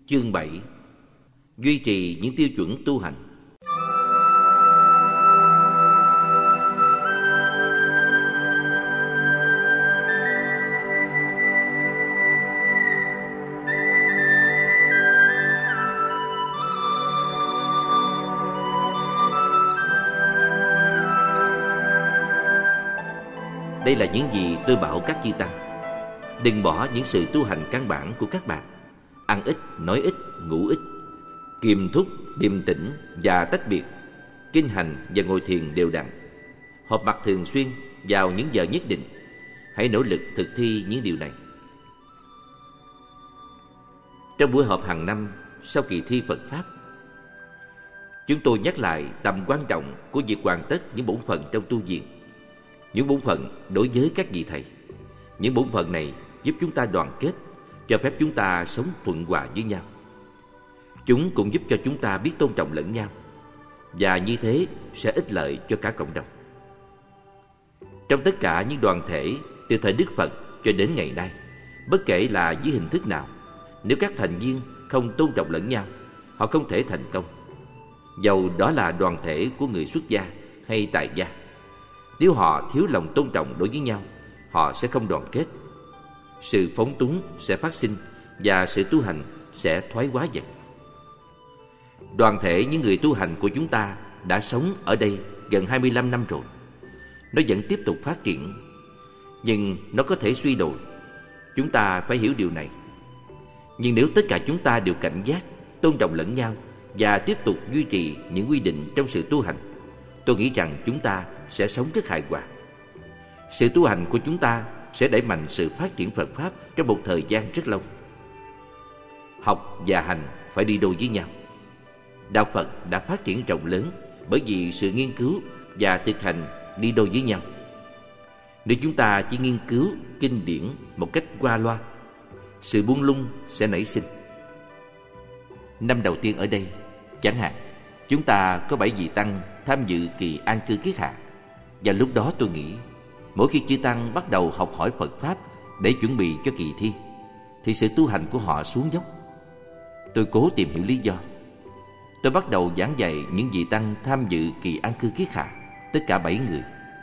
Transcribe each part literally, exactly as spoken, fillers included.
Chương bảy. Duy trì những tiêu chuẩn tu hành. Đây là những gì tôi bảo các chư tăng. Đừng bỏ những sự tu hành căn bản của các bạn. Ăn ít, nói ít, ngủ ít, kiềm thúc, điềm tĩnh và tách biệt, kinh hành và ngồi thiền đều đặn, họp mặt thường xuyên vào những giờ nhất định. Hãy nỗ lực thực thi những điều này. Trong buổi họp hàng năm sau kỳ thi Phật Pháp, chúng tôi nhắc lại tầm quan trọng của việc hoàn tất những bổn phận trong tu viện. Những bổn phận đối với các vị thầy. Những bổn phận này giúp chúng ta đoàn kết, cho phép chúng ta sống thuận hòa với nhau. Chúng cũng giúp cho chúng ta biết tôn trọng lẫn nhau, và như thế sẽ ích lợi cho cả cộng đồng. Trong tất cả những đoàn thể từ thời Đức Phật cho đến ngày nay, bất kể là dưới hình thức nào, nếu các thành viên không tôn trọng lẫn nhau, họ không thể thành công. Dầu đó là đoàn thể của người xuất gia hay tại gia, nếu họ thiếu lòng tôn trọng đối với nhau, họ sẽ không đoàn kết. Sự phóng túng sẽ phát sinh và sự tu hành sẽ thoái hóa dần. Đoàn thể những người tu hành của chúng ta đã sống ở đây gần hai mươi lăm năm rồi. Nó vẫn tiếp tục phát triển, nhưng nó có thể suy đồi. Chúng ta phải hiểu điều này. Nhưng nếu tất cả chúng ta đều cảnh giác, tôn trọng lẫn nhau và tiếp tục duy trì những quy định trong sự tu hành, tôi nghĩ rằng chúng ta sẽ sống rất hài hòa. Sự tu hành của chúng ta sẽ đẩy mạnh sự phát triển Phật Pháp trong một thời gian rất lâu. Học và hành phải đi đôi với nhau. Đạo Phật đã phát triển rộng lớn bởi vì sự nghiên cứu và thực hành đi đôi với nhau. Nếu chúng ta chỉ nghiên cứu kinh điển một cách qua loa, sự buông lung sẽ nảy sinh. Năm đầu tiên ở đây, chẳng hạn, chúng ta có bảy vị tăng tham dự kỳ an cư kiết hạ. Và lúc đó tôi nghĩ, mỗi khi chư tăng bắt đầu học hỏi Phật Pháp để chuẩn bị cho kỳ thi, thì sự tu hành của họ xuống dốc. Tôi cố tìm hiểu lý do. Tôi bắt đầu giảng dạy những vị tăng tham dự kỳ an cư kiết hạ, tất cả bảy người.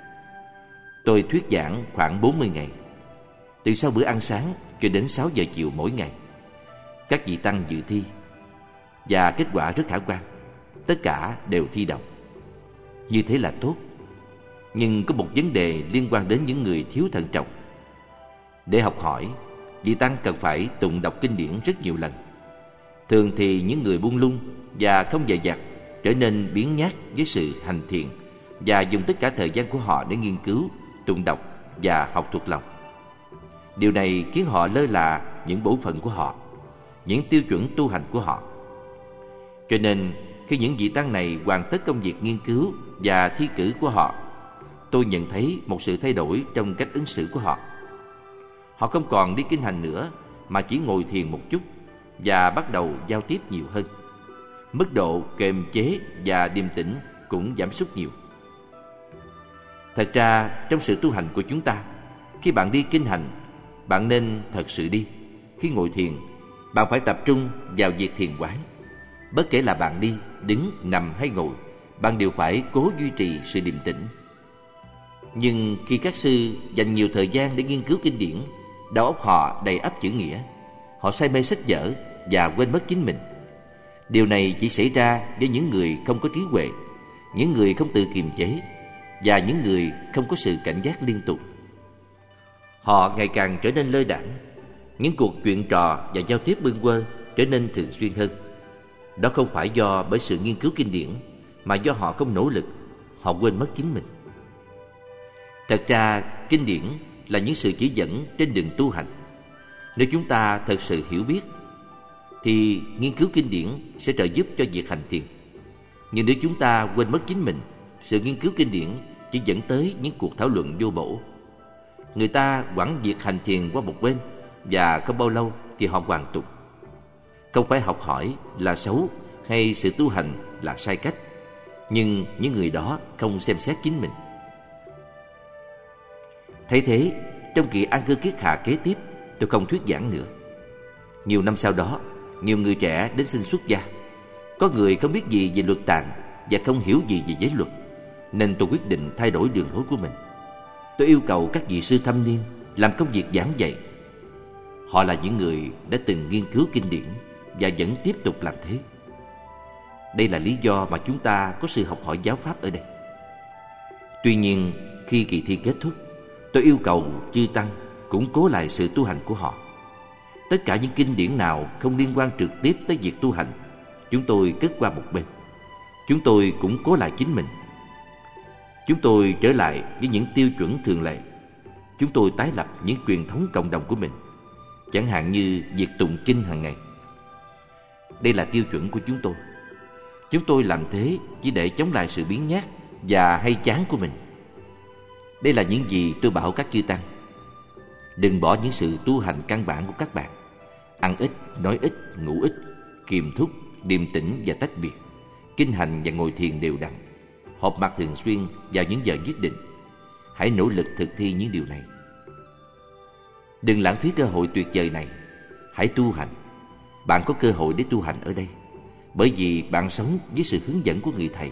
Tôi thuyết giảng khoảng bốn mươi ngày, từ sau bữa ăn sáng cho đến sáu giờ chiều mỗi ngày. Các vị tăng dự thi, và kết quả rất khả quan. Tất cả đều thi đậu. Như thế là tốt. Nhưng có một vấn đề liên quan đến những người thiếu thận trọng. Để học hỏi, vị tăng cần phải tụng đọc kinh điển rất nhiều lần. Thường thì những người buông lung và không dè dặt trở nên biếng nhác với sự hành thiện, và dùng tất cả thời gian của họ để nghiên cứu, tụng đọc và học thuộc lòng. Điều này khiến họ lơ là những bổn phận của họ, những tiêu chuẩn tu hành của họ. Cho nên khi những vị tăng này hoàn tất công việc nghiên cứu và thi cử của họ, tôi nhận thấy một sự thay đổi trong cách ứng xử của họ. Họ không còn đi kinh hành nữa, mà chỉ ngồi thiền một chút và bắt đầu giao tiếp nhiều hơn. Mức độ kiềm chế và điềm tĩnh cũng giảm sút nhiều. Thật ra, trong sự tu hành của chúng ta, khi bạn đi kinh hành, bạn nên thật sự đi. Khi ngồi thiền, bạn phải tập trung vào việc thiền quán. Bất kể là bạn đi, đứng, nằm hay ngồi, bạn đều phải cố duy trì sự điềm tĩnh. Nhưng khi các sư dành nhiều thời gian để nghiên cứu kinh điển, đầu óc họ đầy ắp chữ nghĩa. Họ say mê sách vở và quên mất chính mình. Điều này chỉ xảy ra với những người không có trí huệ, những người không tự kiềm chế, và những người không có sự cảnh giác liên tục. Họ ngày càng trở nên lơ đãng. Những cuộc chuyện trò và giao tiếp bâng quơ trở nên thường xuyên hơn. Đó không phải do bởi sự nghiên cứu kinh điển, mà do họ không nỗ lực. Họ quên mất chính mình. Thật ra, kinh điển là những sự chỉ dẫn trên đường tu hành. Nếu chúng ta thật sự hiểu biết, thì nghiên cứu kinh điển sẽ trợ giúp cho việc hành thiền. Nhưng nếu chúng ta quên mất chính mình, sự nghiên cứu kinh điển chỉ dẫn tới những cuộc thảo luận vô bổ. Người ta quẳng việc hành thiền qua một bên, và không bao lâu thì họ hoàn tục. Không phải học hỏi là xấu hay sự tu hành là sai cách, nhưng những người đó không xem xét chính mình. Thấy thế, trong kỳ an cư kiết hạ kế tiếp, tôi không thuyết giảng nữa. Nhiều năm sau đó, nhiều người trẻ đến xin xuất gia. Có người không biết gì về luật tạng và không hiểu gì về giới luật, nên tôi quyết định thay đổi đường lối của mình. Tôi yêu cầu các vị sư thâm niên làm công việc giảng dạy. Họ là những người đã từng nghiên cứu kinh điển và vẫn tiếp tục làm thế. Đây là lý do mà chúng ta có sự học hỏi giáo pháp ở đây. Tuy nhiên, khi kỳ thi kết thúc, tôi yêu cầu chư tăng củng cố lại sự tu hành của họ. Tất cả những kinh điển nào không liên quan trực tiếp tới việc tu hành, chúng tôi cất qua một bên. Chúng tôi củng cố lại chính mình. Chúng tôi trở lại với những tiêu chuẩn thường lệ. Chúng tôi tái lập những truyền thống cộng đồng của mình, chẳng hạn như việc tụng kinh hàng ngày. Đây là tiêu chuẩn của chúng tôi. Chúng tôi làm thế chỉ để chống lại sự biếng nhác và hay chán của mình. Đây là những gì tôi bảo các chư tăng. Đừng bỏ những sự tu hành căn bản của các bạn: ăn ít, nói ít, ngủ ít, kiềm thúc, điềm tĩnh và tách biệt, kinh hành và ngồi thiền đều đặn, họp mặt thường xuyên vào những giờ nhất định. Hãy nỗ lực thực thi những điều này. Đừng lãng phí cơ hội tuyệt vời này. Hãy tu hành. Bạn có cơ hội để tu hành ở đây, bởi vì bạn sống với sự hướng dẫn của người thầy.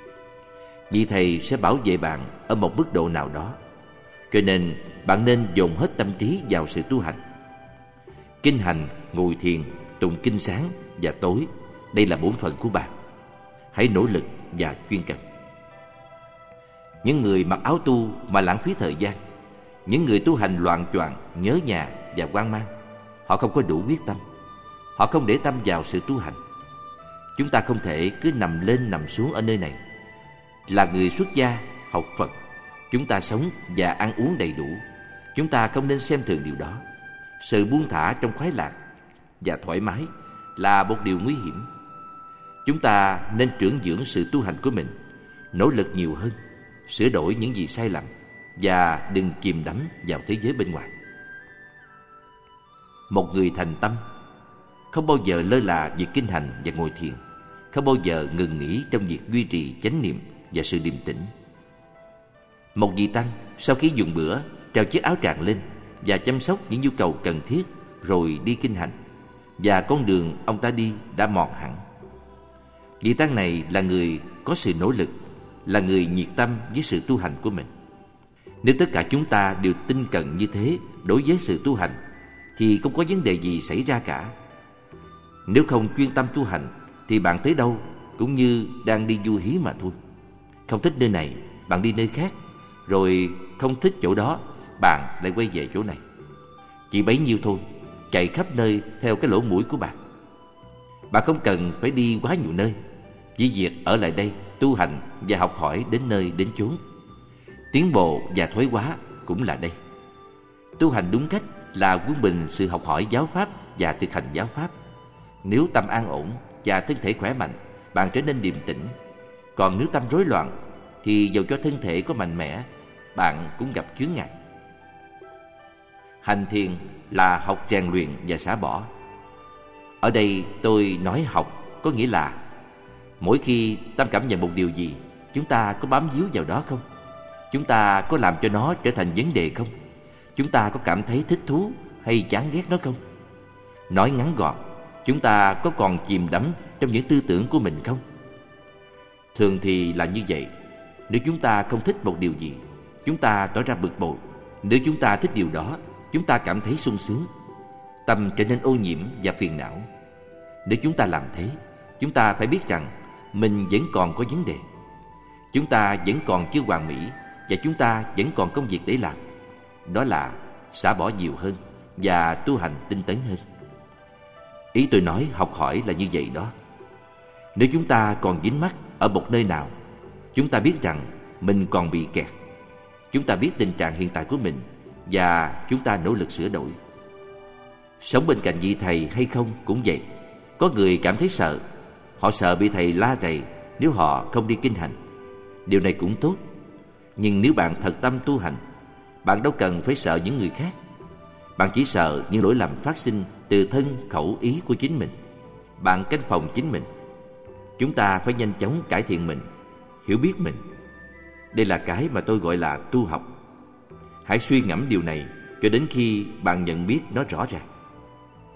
Vị thầy sẽ bảo vệ bạn ở một mức độ nào đó, cho nên bạn nên dồn hết tâm trí vào sự tu hành. Kinh hành, ngồi thiền, tụng kinh sáng và tối, đây là bổn phận của bạn. Hãy nỗ lực và chuyên cần. Những người mặc áo tu mà lãng phí thời gian, những người tu hành loạng choạng, nhớ nhà và hoang mang, họ không có đủ quyết tâm. Họ không để tâm vào sự tu hành. Chúng ta không thể cứ nằm lên nằm xuống ở nơi này. Là người xuất gia, học Phật, chúng ta sống và ăn uống đầy đủ. Chúng ta không nên xem thường điều đó. Sự buông thả trong khoái lạc và thoải mái là một điều nguy hiểm. Chúng ta nên trưởng dưỡng sự tu hành của mình, nỗ lực nhiều hơn, sửa đổi những gì sai lầm và đừng chìm đắm vào thế giới bên ngoài. Một người thành tâm không bao giờ lơ là việc kinh hành và ngồi thiền, không bao giờ ngừng nghỉ trong việc duy trì chánh niệm và sự điềm tĩnh. Một vị tăng sau khi dùng bữa treo chiếc áo tràng lên và chăm sóc những nhu cầu cần thiết rồi đi kinh hành, và con đường ông ta đi đã mòn hẳn. Vị tăng này là người có sự nỗ lực, là người nhiệt tâm với sự tu hành của mình. Nếu tất cả chúng ta đều tinh cần như thế đối với sự tu hành, thì không có vấn đề gì xảy ra cả. Nếu không chuyên tâm tu hành thì bạn tới đâu cũng như đang đi du hí mà thôi. Không thích nơi này, bạn đi nơi khác, rồi không thích chỗ đó, bạn lại quay về chỗ này. Chỉ bấy nhiêu thôi, chạy khắp nơi theo cái lỗ mũi của bạn. Bạn không cần phải đi quá nhiều nơi, chỉ việc ở lại đây tu hành và học hỏi đến nơi đến chốn. Tiến bộ và thoái hóa cũng là đây. Tu hành đúng cách là quân bình sự học hỏi giáo pháp và thực hành giáo pháp. Nếu tâm an ổn và thân thể khỏe mạnh, bạn trở nên điềm tĩnh. Còn nếu tâm rối loạn thì dầu cho thân thể có mạnh mẽ, bạn cũng gặp chướng ngại. Hành thiền là học rèn luyện và xả bỏ. Ở đây tôi nói học có nghĩa là mỗi khi tâm cảm nhận một điều gì, chúng ta có bám víu vào đó không? Chúng ta có làm cho nó trở thành vấn đề không? Chúng ta có cảm thấy thích thú hay chán ghét nó không? Nói ngắn gọn, chúng ta có còn chìm đắm trong những tư tưởng của mình không? Thường thì là như vậy. Nếu chúng ta không thích một điều gì, chúng ta tỏ ra bực bội. Nếu chúng ta thích điều đó, chúng ta cảm thấy sung sướng. Tâm trở nên ô nhiễm và phiền não. Nếu chúng ta làm thế, chúng ta phải biết rằng mình vẫn còn có vấn đề. Chúng ta vẫn còn chưa hoàn mỹ, và chúng ta vẫn còn công việc để làm. Đó là xả bỏ nhiều hơn và tu hành tinh tấn hơn. Ý tôi nói học hỏi là như vậy đó. Nếu chúng ta còn dính mắc ở một nơi nào, chúng ta biết rằng mình còn bị kẹt. Chúng ta biết tình trạng hiện tại của mình và chúng ta nỗ lực sửa đổi. Sống bên cạnh vị thầy hay không cũng vậy. Có người cảm thấy sợ. Họ sợ bị thầy la rầy nếu họ không đi kinh hành. Điều này cũng tốt. Nhưng nếu bạn thật tâm tu hành, bạn đâu cần phải sợ những người khác. Bạn chỉ sợ những lỗi lầm phát sinh từ thân khẩu ý của chính mình. Bạn canh phòng chính mình. Chúng ta phải nhanh chóng cải thiện mình, hiểu biết mình. Đây là cái mà tôi gọi là tu học. Hãy suy ngẫm điều này cho đến khi bạn nhận biết nó rõ ràng.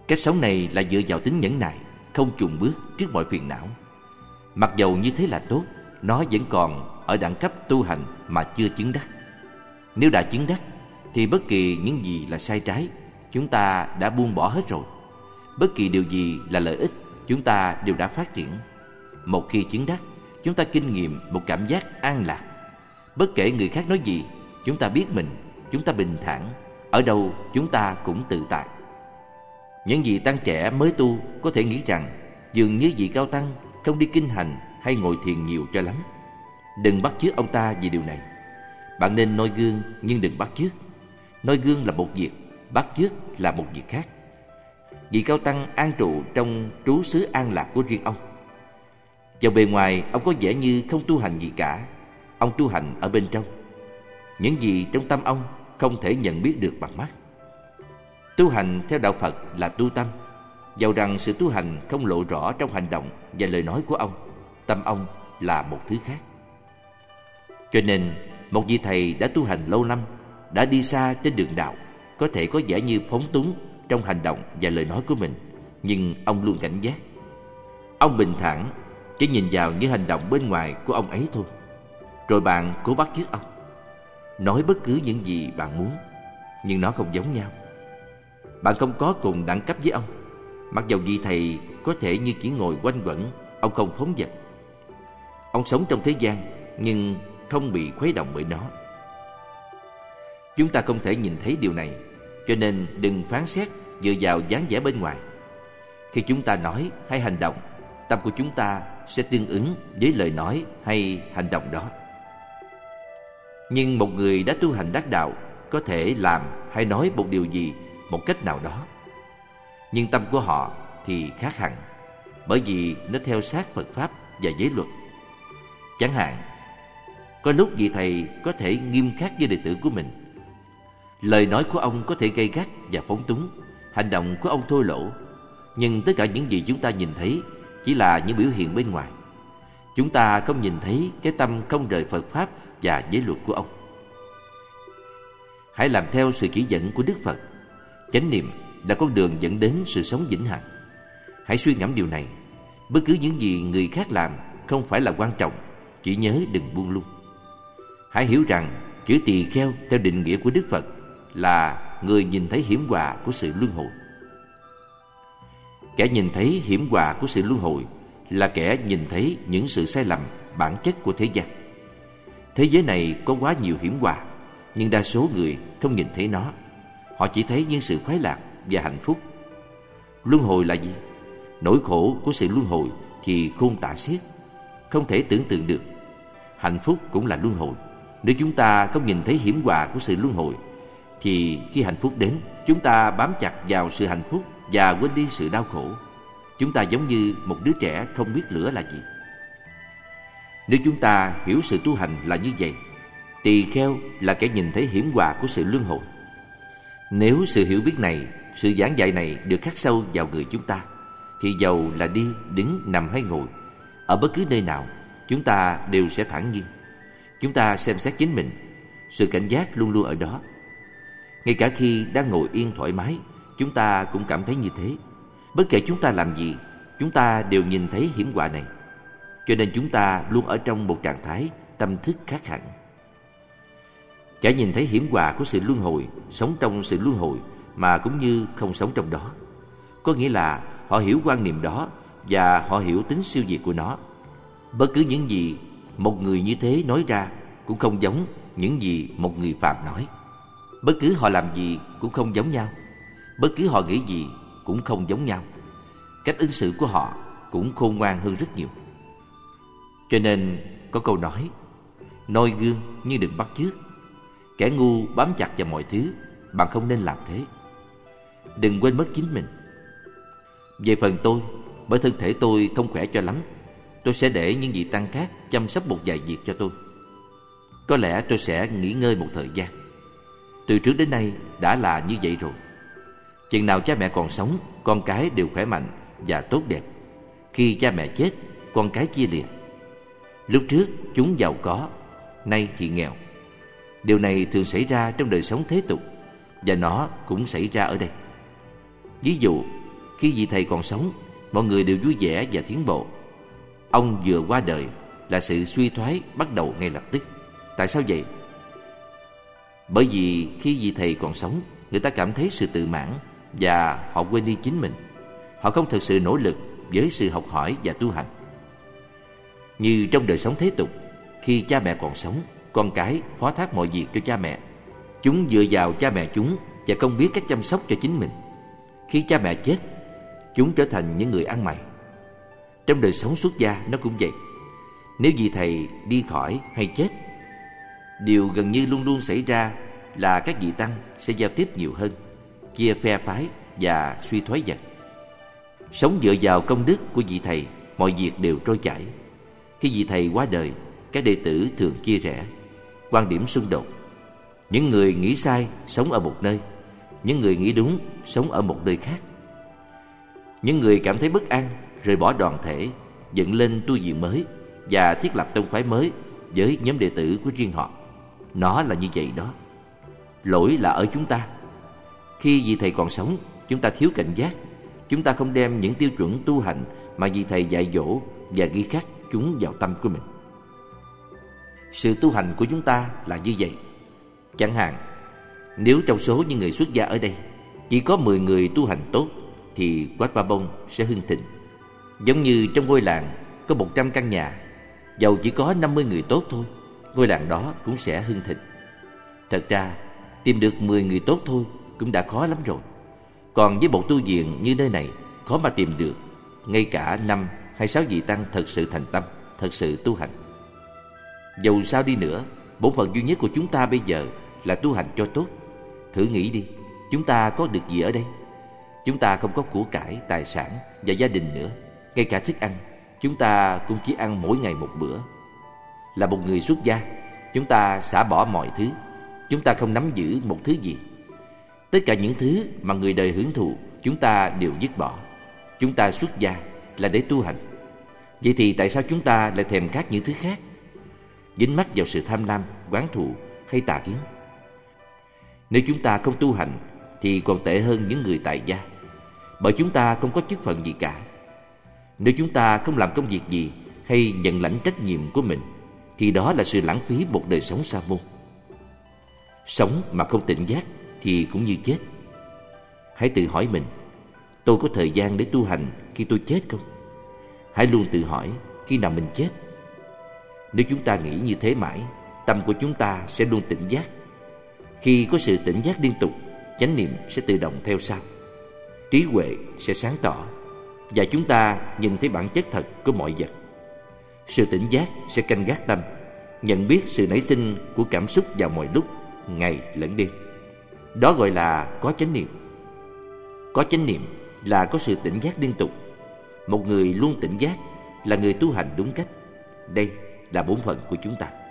Cách sống này là dựa vào tính nhẫn nại, không chùn bước trước mọi phiền não. Mặc dầu như thế là tốt, nó vẫn còn ở đẳng cấp tu hành mà chưa chứng đắc. Nếu đã chứng đắc thì bất kỳ những gì là sai trái chúng ta đã buông bỏ hết rồi. Bất kỳ điều gì là lợi ích chúng ta đều đã phát triển. Một khi chứng đắc, chúng ta kinh nghiệm một cảm giác an lạc. Bất kể người khác nói gì, chúng ta biết mình, chúng ta bình thản, ở đâu chúng ta cũng tự tại. Những vị tăng trẻ mới tu có thể nghĩ rằng dường như vị cao tăng không đi kinh hành hay ngồi thiền nhiều cho lắm. Đừng bắt chước ông ta vì điều này. Bạn nên noi gương nhưng đừng bắt chước. Noi gương là một việc, bắt chước là một việc khác. Vị cao tăng an trụ trong trú xứ an lạc của riêng ông. Vào bề ngoài, ông có vẻ như không tu hành gì cả. Ông tu hành ở bên trong. Những gì trong tâm ông không thể nhận biết được bằng mắt. Tu hành theo đạo Phật là tu tâm. Dầu rằng sự tu hành không lộ rõ trong hành động và lời nói của ông, tâm ông là một thứ khác. Cho nên, một vị thầy đã tu hành lâu năm, đã đi xa trên đường đạo, có thể có vẻ như phóng túng trong hành động và lời nói của mình, nhưng ông luôn cảnh giác. Ông bình thản, chỉ nhìn vào những hành động bên ngoài của ông ấy thôi. Rồi bạn cố bắt chước ông, nói bất cứ những gì bạn muốn, nhưng nó không giống nhau. Bạn không có cùng đẳng cấp với ông. Mặc dầu vị thầy có thể như chỉ ngồi quanh quẩn, ông không phóng dật. Ông sống trong thế gian nhưng không bị khuấy động bởi nó. Chúng ta không thể nhìn thấy điều này, cho nên đừng phán xét dựa vào dáng vẻ bên ngoài. Khi chúng ta nói hay hành động, tâm của chúng ta sẽ tương ứng với lời nói hay hành động đó. Nhưng một người đã tu hành đắc đạo có thể làm hay nói một điều gì một cách nào đó, nhưng tâm của họ thì khác hẳn, bởi vì nó theo sát Phật Pháp và giới luật. Chẳng hạn, có lúc vị thầy có thể nghiêm khắc với đệ tử của mình. Lời nói của ông có thể gay gắt và phóng túng, hành động của ông thô lỗ, nhưng tất cả những gì chúng ta nhìn thấy chỉ là những biểu hiện bên ngoài. Chúng ta không nhìn thấy cái tâm không rời Phật Pháp và giới luật của ông. Hãy làm theo sự chỉ dẫn của Đức Phật. Chánh niệm là con đường dẫn đến sự sống vĩnh hằng. Hãy suy ngẫm điều này. Bất cứ những gì người khác làm không phải là quan trọng, chỉ nhớ đừng buông lung. Hãy hiểu rằng chữ tỳ kheo theo định nghĩa của Đức Phật là người nhìn thấy hiểm họa của sự luân hồi. Kẻ nhìn thấy hiểm họa của sự luân hồi là kẻ nhìn thấy những sự sai lầm bản chất của thế gian. Thế giới này có quá nhiều hiểm họa, nhưng đa số người không nhìn thấy nó. Họ chỉ thấy những sự khoái lạc và hạnh phúc. Luân hồi là gì? Nỗi khổ của sự luân hồi thì khôn tả xiết, không thể tưởng tượng được. Hạnh phúc cũng là luân hồi. Nếu chúng ta không nhìn thấy hiểm họa của sự luân hồi, thì khi hạnh phúc đến, chúng ta bám chặt vào sự hạnh phúc và quên đi sự đau khổ. Chúng ta giống như một đứa trẻ không biết lửa là gì. Nếu chúng ta hiểu sự tu hành là như vậy, tỳ kheo là kẻ nhìn thấy hiểm họa của sự luân hồi. Nếu sự hiểu biết này, sự giảng dạy này được khắc sâu vào người chúng ta, thì dầu là đi, đứng, nằm hay ngồi, ở bất cứ nơi nào, chúng ta đều sẽ thản nhiên. Chúng ta xem xét chính mình, sự cảnh giác luôn luôn ở đó. Ngay cả khi đang ngồi yên thoải mái, chúng ta cũng cảm thấy như thế. Bất kể chúng ta làm gì, chúng ta đều nhìn thấy hiểm họa này. Cho nên chúng ta luôn ở trong một trạng thái tâm thức khác hẳn. Kẻ nhìn thấy hiểm họa của sự luân hồi, sống trong sự luân hồi mà cũng như không sống trong đó. Có nghĩa là họ hiểu quan niệm đó và họ hiểu tính siêu việt của nó. Bất cứ những gì một người như thế nói ra cũng không giống những gì một người phàm nói. Bất cứ họ làm gì cũng không giống nhau. Bất cứ họ nghĩ gì cũng không giống nhau. Cách ứng xử của họ cũng khôn ngoan hơn rất nhiều. Cho nên có câu nói: noi gương nhưng đừng bắt chước. Kẻ ngu bám chặt vào mọi thứ, bạn không nên làm thế. Đừng quên mất chính mình. Về phần tôi, bởi thân thể tôi không khỏe cho lắm, tôi sẽ để những vị tăng khác chăm sóc một vài việc cho tôi. Có lẽ tôi sẽ nghỉ ngơi một thời gian. Từ trước đến nay đã là như vậy rồi. Chừng nào cha mẹ còn sống, con cái đều khỏe mạnh và tốt đẹp. Khi cha mẹ chết, con cái chia lìa. Lúc trước chúng giàu có, nay thì nghèo. Điều này thường xảy ra trong đời sống thế tục, và nó cũng xảy ra ở đây. Ví dụ, Khi vị thầy còn sống, mọi người đều vui vẻ và tiến bộ. Ông vừa qua đời là sự suy thoái bắt đầu ngay lập tức. Tại sao vậy? Bởi vì khi vị thầy còn sống, người ta cảm thấy sự tự mãn và họ quên đi chính mình. Họ không thực sự nỗ lực với sự học hỏi và tu hành. Như trong đời sống thế tục, khi cha mẹ còn sống, con cái phó thác mọi việc cho cha mẹ. Chúng dựa vào cha mẹ chúng và không biết cách chăm sóc cho chính mình. Khi cha mẹ chết, chúng trở thành những người ăn mày. Trong đời sống xuất gia nó cũng vậy. Nếu vị thầy đi khỏi hay chết, điều gần như luôn luôn xảy ra là các vị tăng sẽ giao tiếp nhiều hơn, chia phe phái và suy thoái dần. Sống dựa vào công đức của vị thầy, mọi việc đều trôi chảy. Khi vị thầy qua đời, các đệ tử thường chia rẽ, quan điểm xung đột. Những người nghĩ sai sống ở một nơi, những người nghĩ đúng sống ở một nơi khác. Những người cảm thấy bất an rời bỏ đoàn thể, dựng lên tu viện mới và thiết lập tông phái mới với nhóm đệ tử của riêng họ. Nó là như vậy đó. Lỗi là ở chúng ta. Khi vị thầy còn sống, chúng ta thiếu cảnh giác. Chúng ta không đem những tiêu chuẩn tu hành mà vị thầy dạy dỗ và ghi khắc chúng vào tâm của mình. Sự tu hành của chúng ta là như vậy. Chẳng hạn, nếu trong số những người xuất gia ở đây chỉ có mười người tu hành tốt, thì Wat Pah Bong sẽ hưng thịnh. Giống như trong ngôi làng có một trăm căn nhà, dầu chỉ có năm mươi người tốt thôi, ngôi làng đó cũng sẽ hưng thịnh. Thật ra, tìm được mười người tốt thôi cũng đã khó lắm rồi. Còn với một tu viện như nơi này, khó mà tìm được ngay cả năm hay sáu vị tăng thật sự thành tâm, thật sự tu hành. Dầu sao đi nữa, bổn phận duy nhất của chúng ta bây giờ là tu hành cho tốt. Thử nghĩ đi, chúng ta có được gì ở đây? Chúng ta không có của cải, tài sản và gia đình nữa. Ngay cả thức ăn, chúng ta cũng chỉ ăn mỗi ngày một bữa. Là một người xuất gia, chúng ta xả bỏ mọi thứ. Chúng ta không nắm giữ một thứ gì. Tất cả những thứ mà người đời hưởng thụ, chúng ta đều dứt bỏ. Chúng ta xuất gia là để tu hành. Vậy thì tại sao chúng ta lại thèm khát những thứ khác? Dính mắc vào sự tham lam, oán thù hay tà kiến. Nếu chúng ta không tu hành thì còn tệ hơn những người tại gia, bởi chúng ta không có chức phận gì cả. Nếu chúng ta không làm công việc gì hay nhận lãnh trách nhiệm của mình, thì đó là sự lãng phí một đời sống sa môn. Sống mà không tỉnh giác thì cũng như chết. Hãy tự hỏi mình, tôi có thời gian để tu hành khi tôi chết không? Hãy luôn tự hỏi khi nào mình chết. Nếu chúng ta nghĩ như thế mãi, tâm của chúng ta sẽ luôn tỉnh giác. Khi có sự tỉnh giác liên tục, chánh niệm sẽ tự động theo sau. Trí huệ sẽ sáng tỏ và chúng ta nhìn thấy bản chất thật của mọi vật. Sự tỉnh giác sẽ canh gác tâm, nhận biết sự nảy sinh của cảm xúc vào mọi lúc, ngày lẫn đêm. Đó gọi là có chánh niệm. Có chánh niệm là có sự tỉnh giác liên tục. Một người luôn tỉnh giác là người tu hành đúng cách. Đây là bổn phận của chúng ta.